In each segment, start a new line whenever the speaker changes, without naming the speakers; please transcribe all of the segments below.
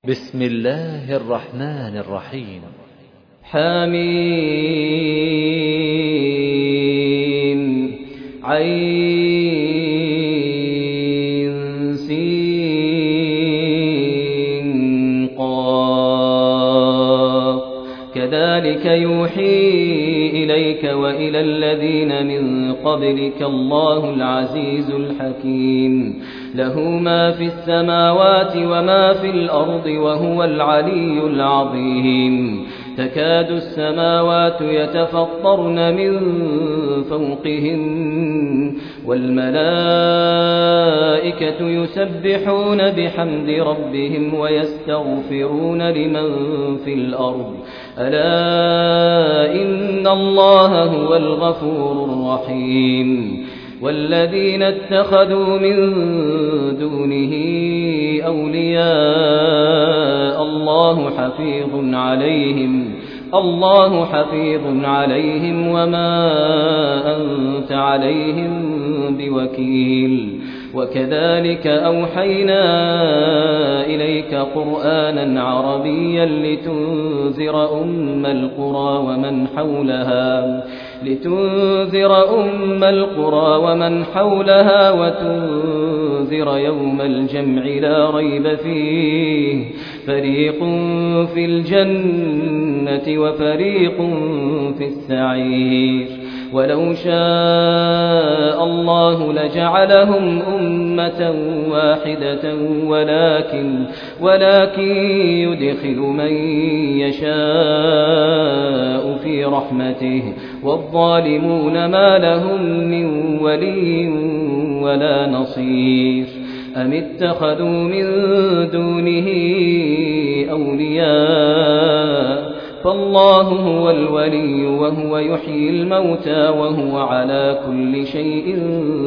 بسم الله الرحمن الرحيم.
حميم عين سين قاف كذلك يوحي إليك وإلى الذين من قبلك الله العزيز الحكيم له ما في السماوات وما في الأرض وهو العلي العظيم تكاد السماوات يتفطرن من فوقهن والملائكة يسبحون بحمد ربهم ويستغفرون لمن في الأرض ألا إن الله هو الغفور الرحيم والذين اتخذوا من دونه أولياء الله حفيظ عليهم وما أنت عليهم بوكيل وكذلك أوحينا إليك قرآنا عربيا لتنذر أم القرى ومن حولها وتنذر يوم الجمع لا ريب فيه فريق في الجنة وفريق في السعير ولو شاء الله لجعلهم أمة واحدة ولكن يدخل من يشاء في رحمته والظالمون ما لهم من ولي ولا نصير أم اتخذوا من دونه أولياء فالله هو الولي وهو يحيي الموتى وهو على كل شيء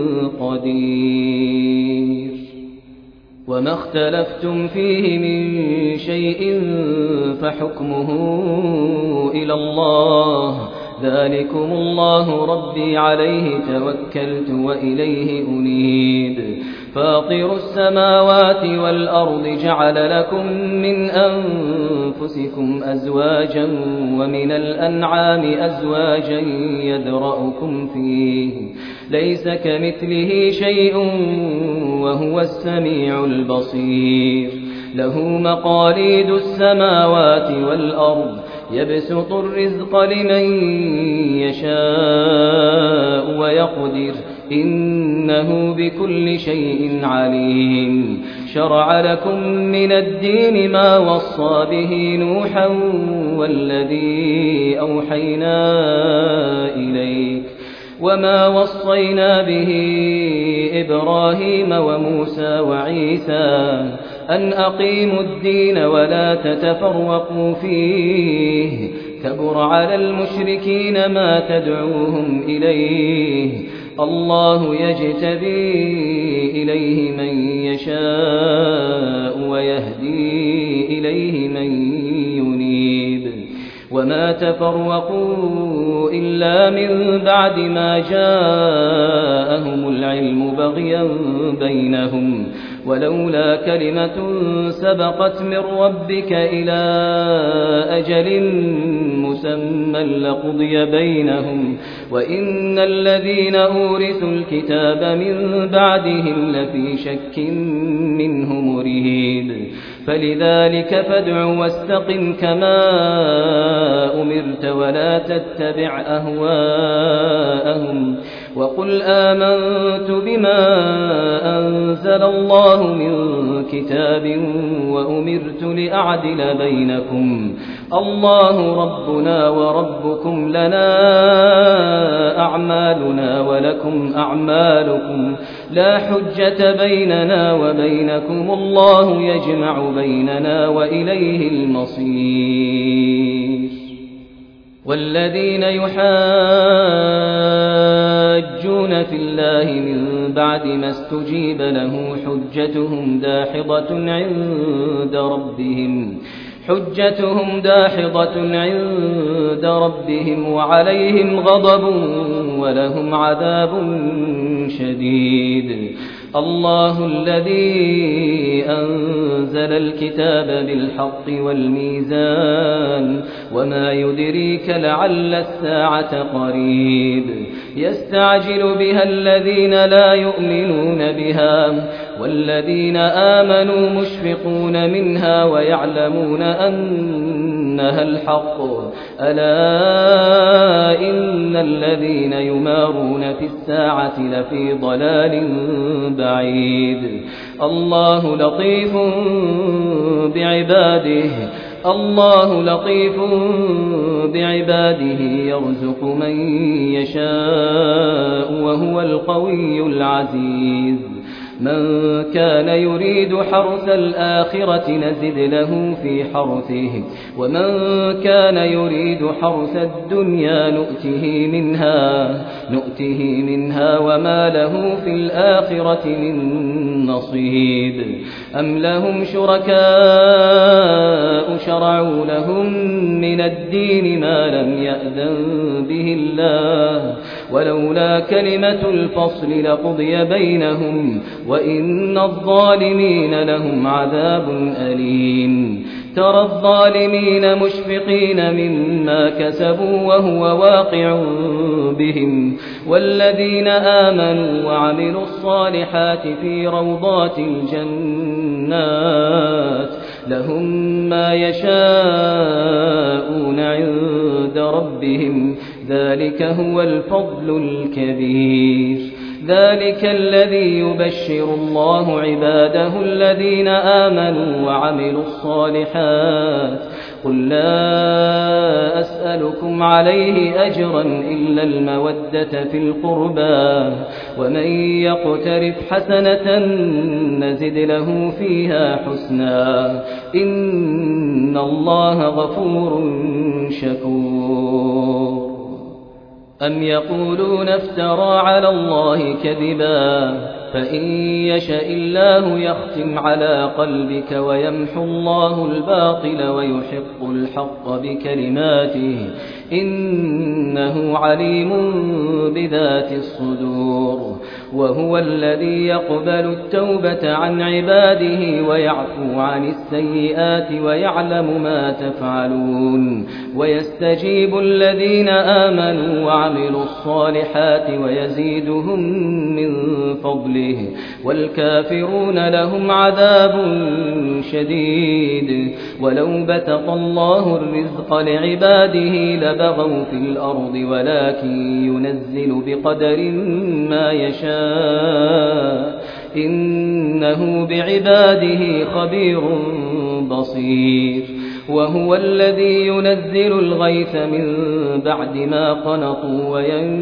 قدير وما اختلفتم فيه من شيء فحكمه إلى الله ذلكم الله ربي عليه توكلت وإليه أنيب فاطر السماوات والأرض جعل لكم من أنفسكم أزواجا ومن الأنعام أزواجا يذرأكم فيه ليس كمثله شيء وهو السميع البصير له مقاليد السماوات والأرض يبسط الرزق لمن يشاء ويقدر إنه بكل شيء عليم شرع لكم من الدين ما وصى به نوحا والذي أوحينا إليك وما وصينا به إبراهيم وموسى وعيسى أن أقيموا الدين ولا تتفرقوا فيه كبر على المشركين ما تدعوهم إليه الله يجتبي إليه من يشاء ويهدي إليه من ينيب وما تفرقوا إلا من بعد ما جاءهم العلم بغيا بينهم ولولا كلمة سبقت من ربك إلى أجل مسمى لقضي بينهم وإن الذين أورثوا الكتاب من بعدهم لفي شك منه مريب فلذلك فادع واستقم كما أمرت ولا تتبع أهواءهم وقل آمنت بما أنزل الله من كتاب وأمرت لأعدل بينكم الله ربنا وربكم لنا أعمالنا ولكم أعمالكم لا حجة بيننا وبينكم الله يجمع بيننا وإليه المصير والذين يحاجون في الله من بعد ما استجيب له حجتهم داحضة عند ربهم وعليهم غضب ولهم عذاب شديد الله الذي أنزل الكتاب بالحق والميزان وما يدريك لعل الساعة قريب يستعجل بها الذين لا يؤمنون بها والذين آمنوا مشفقون منها ويعلمون أنها الحق ألا إن الذين يمارون في الساعة لفي ضلال بعيد الله لطيف بعباده يرزق من يشاء وهو القوي العزيز من كان يريد حرث الآخرة نزد له في حرثه ومن كان يريد حرث الدنيا نؤته منها وما له في الآخرة من نصيب أم لهم شركاء شرعوا لهم من الدين ما لم يأذن به الله ولولا كلمة الفصل لقضي بينهم وإن الظالمين لهم عذاب أليم ترى الظالمين مشفقين مما كسبوا وهو واقع بهم والذين آمنوا وعملوا الصالحات في روضات الجنات لهم ما يشاءون عند ربهم ذلك هو الفضل الكبير ذلك الذي يبشر الله عباده الذين آمنوا وعملوا الصالحات قل لا أسألكم عليه أجرا إلا المودة في القربى ومن يقترف حسنة نزد له فيها حسنا إن الله غفور شكور أم يقولون افترى على الله كذبا فإن يشاء الله يختم على قلبك ويمحو الله الباطل ويحق الحق بكلماته إنه عليم بذات الصدور وهو الذي يقبل التوبة عن عباده ويعفو عن السيئات ويعلم ما تفعلون ويستجيب الذين آمنوا وعملوا الصالحات ويزيدهم من فضله والكافرون لهم عذاب شديد ولو بسط الله الرزق لعباده لبغوا في الأرض ولكن ينزل بقدر ما يشاء إنه بعباده خبير بصير وهو الذي ينزل الغيث من بعد ما قنطوا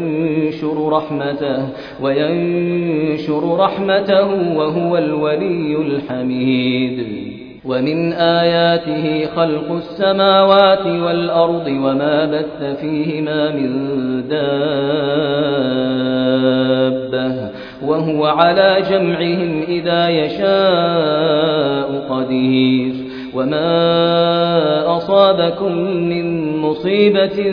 وينشر رحمته وهو الولي الحميد ومن آياته خلق السماوات والأرض وما بث فيهما من دابة وهو على جمعهم إذا يشاء قدير وما أصابكم من مصيبة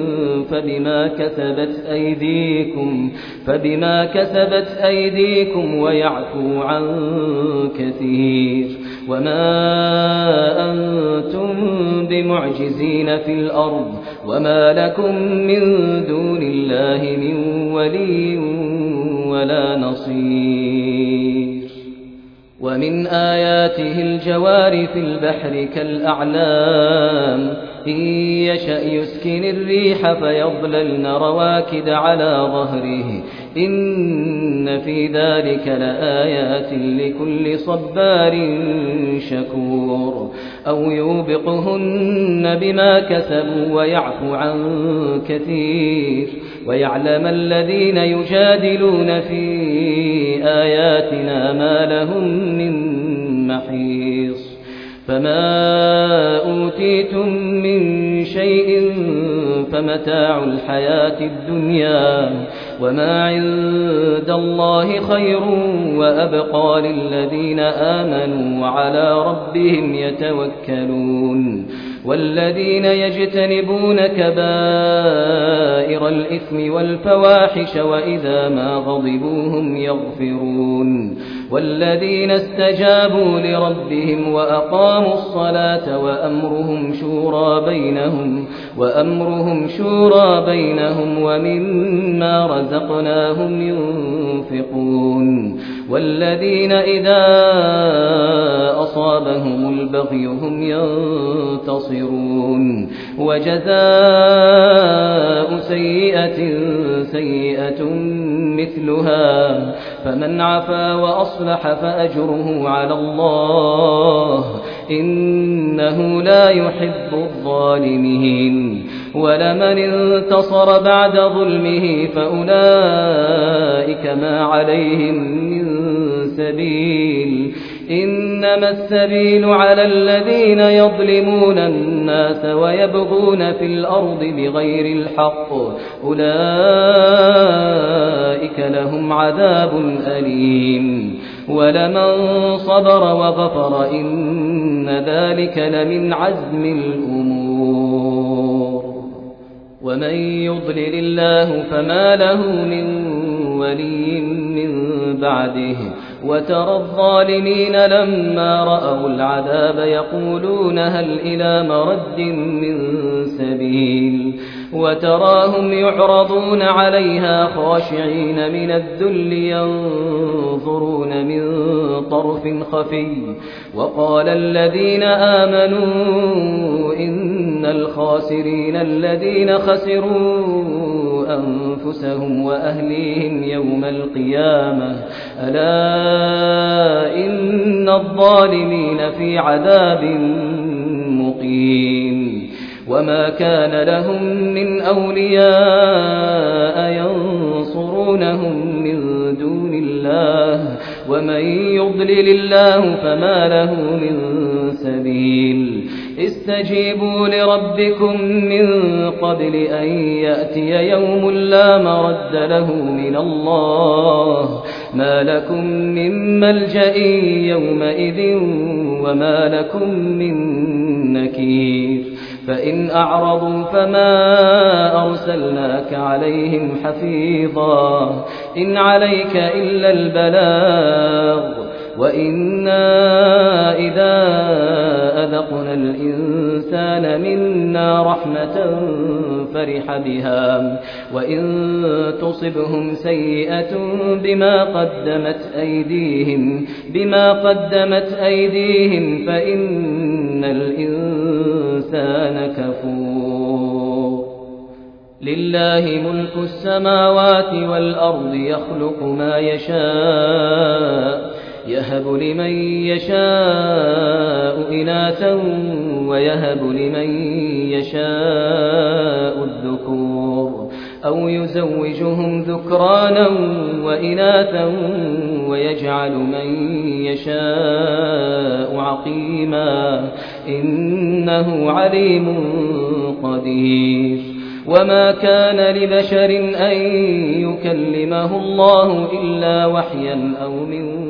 فبما كسبت أيديكم ويعفو عن كثير وما أنتم بمعجزين في الأرض وما لكم من دون الله من ولي ولا نصير ومن آياته الجوار في البحر كالأعلام إن يشأ يسكن الريح فيظللن رواكد على ظهره إن في ذلك لآيات لكل صبار شكور أو يوبقهن بما كسبوا ويعفو عن كثير ويعلم الذين يجادلون في آياتنا ما لهم من محيص فما أوتيتم من شيء فمتاع الحياة الدنيا وما عند الله خير وأبقى للذين آمنوا وعلى ربهم يتوكلون والذين يجتنبون كبائر الإثم والفواحش وإذا ما غضبوا هم يغفرون والذين استجابوا لربهم وأقاموا الصلاة وأمرهم شورى بينهم ومما رزقناهم ينفقون والذين إذا أصابهم البغي هم ينتصرون وجزاء سيئة مثلها فمن عفا وأصلح فأجره على الله إنه لا يحب الظالمين ولمن انتصر بعد ظلمه فأولئك ما عليهم من سبيل إنما السبيل على الذين يظلمون الناس ويبغون في الأرض بغير الحق أولئك لهم عذاب أليم ولمن صبر وغفر إن ذلك لمن عزم الأمور ومن يضلل الله فما له من ولي من بعده وترى الظالمين لما رأوا العذاب يقولون هل إلى مرد من سبيل وتراهم يعرضون عليها خاشعين من الذل ينظرون من طرف خفي وقال الذين آمنوا إن الخاسرين الذين خسروا أنفسهم وأهليهم يوم القيامة ألا إن الظالمين في عذاب مقيم وما كان لهم من أولياء ينصرونهم من دون الله ومن يضلل الله فما له من سبيل استجيبوا لربكم من قبل أن يأتي يوم لا مرد له من الله ما لكم من ملجأ يومئذ وما لكم من نكير فإن أعرضوا فما أرسلناك عليهم حفيظا إن عليك إلا البلاغ وإنا إذا أذقنا الإنسان منا رحمة فرح بها وإن تصبهم سيئة بما قدمت أيديهم فإن الإنسان كفور لله ملك السماوات والأرض يخلق ما يشاء يهب لمن يشاء إناثا ويهب لمن يشاء الذكور أو يزوجهم ذكرانا وإناثا ويجعل من يشاء عقيما إنه عليم قدير وما كان لبشر أن يكلمه الله إلا وحيا أو من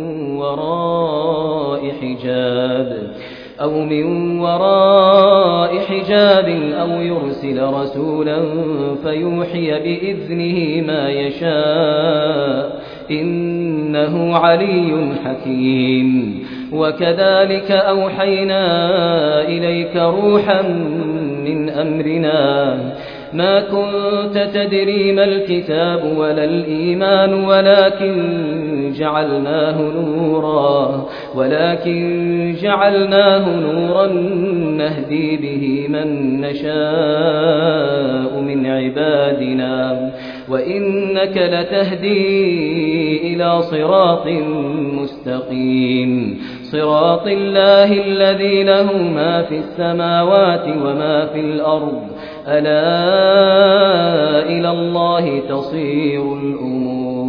وراء حجاب أو يرسل رسولا فيوحي بإذنه ما يشاء إنه علي حكيم وكذلك أوحينا إليك روحا من أمرنا ما كنت تدري ما الكتاب ولا الإيمان ولكن جعلناه نورا نهدي به من نشاء من عبادنا وإنك لتهدي إلى صراط مستقيم صراط الله الذي له ما في السماوات وما في الأرض ألا إلى الله تصير الأمور